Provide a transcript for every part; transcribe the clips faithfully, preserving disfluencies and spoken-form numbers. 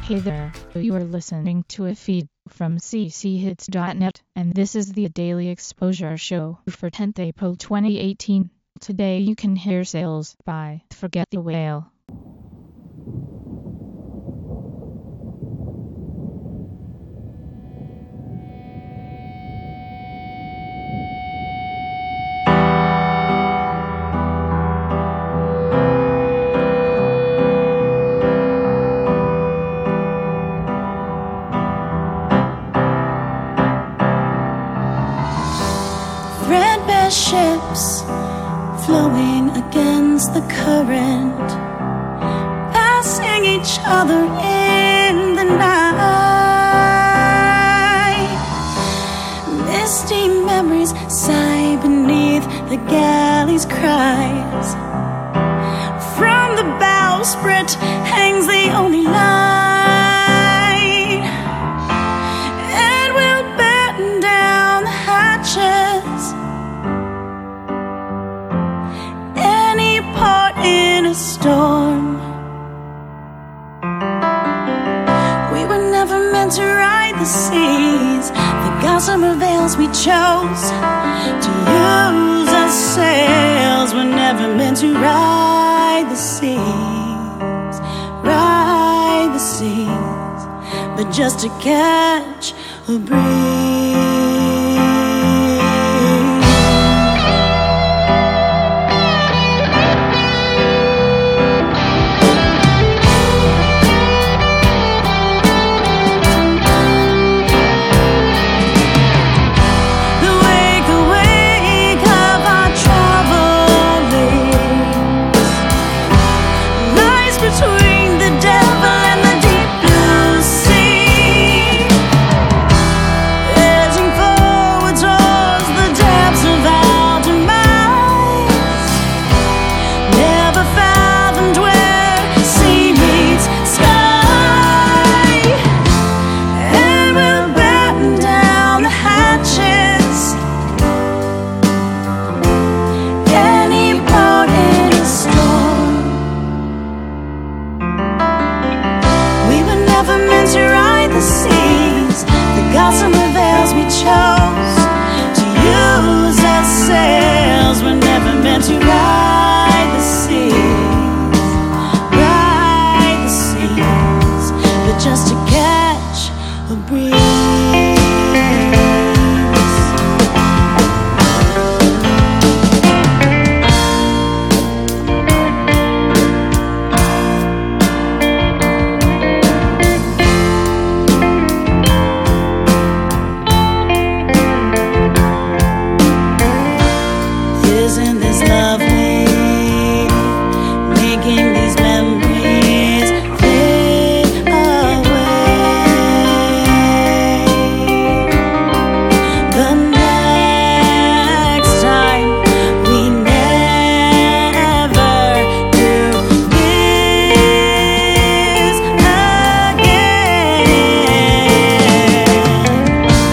Hey there, you are listening to a feed from c c hits dot net, and this is the Daily Exposure Show for tenth April twenty eighteen. Today you can hear Sails by Forget the Whale. Threadbare ships flowing against the current, passing each other in the night. Misty memories sigh beneath the galley's cries. From the bowsprit hangs the only light, and we'll batten down the hatches. Any part in a storm. We were never meant to ride the seas, the gossamer veils we chose to use as sails. We're never meant to ride the seas, ride the seas, but just to catch a breeze. Between the devil and the deep blue sea, edging forward towards the depths of our demise. Never fathomed where sea meets sky, and we'll batten down the hatches. Any part in a storm. Never meant to ride the seas, the gossamer veils we chose to use as sails. We're never meant to ride the seas, ride the seas, but just to catch a breeze. Isn't this lovely, making these memories fade away? The next time we never do this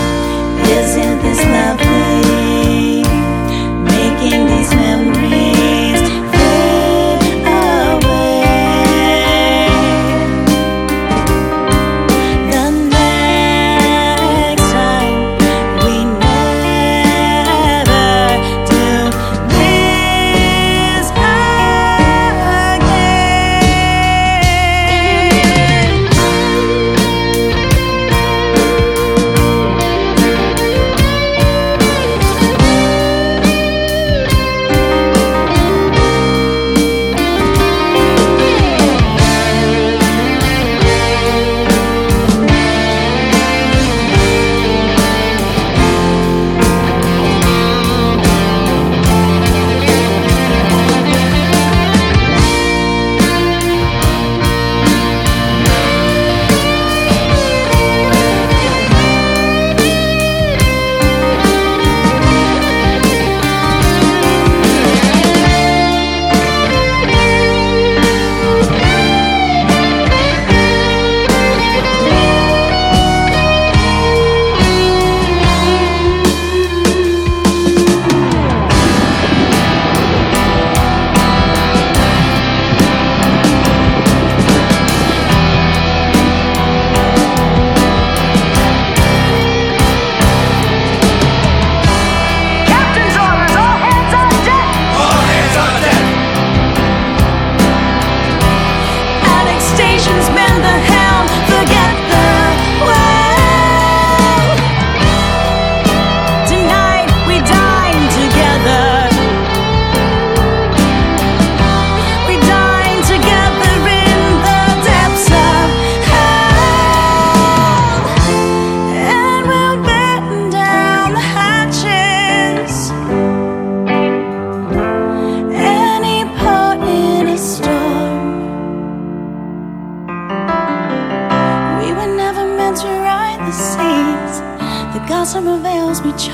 again. Isn't this lovely, making these memories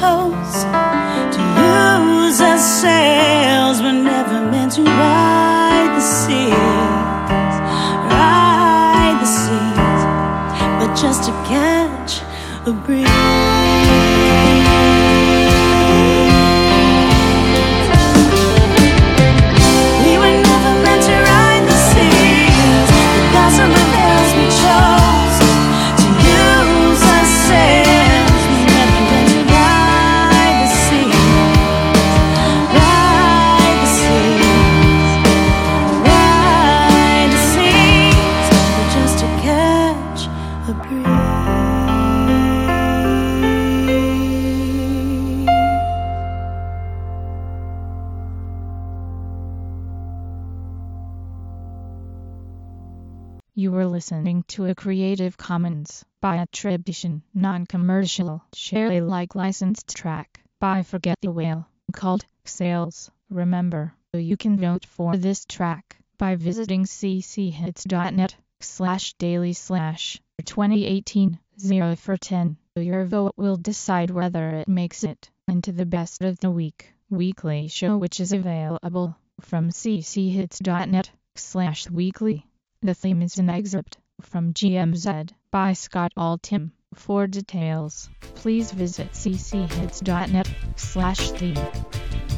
chose to use as sails. We're never meant to ride the seas, ride the seas, but just to catch a breeze. You were listening to a Creative Commons by attribution, non-commercial, share Alike licensed track by Forget the Whale called Sails. Remember, you can vote for this track by visiting cchits.net slash daily slash 2018 zero for ten. Your vote will decide whether it makes it into the best of the week weekly show, which is available from cchits.net slash weekly. The theme is an excerpt from G M Z by Scott Altham. For details, please visit cchits.net slash theme.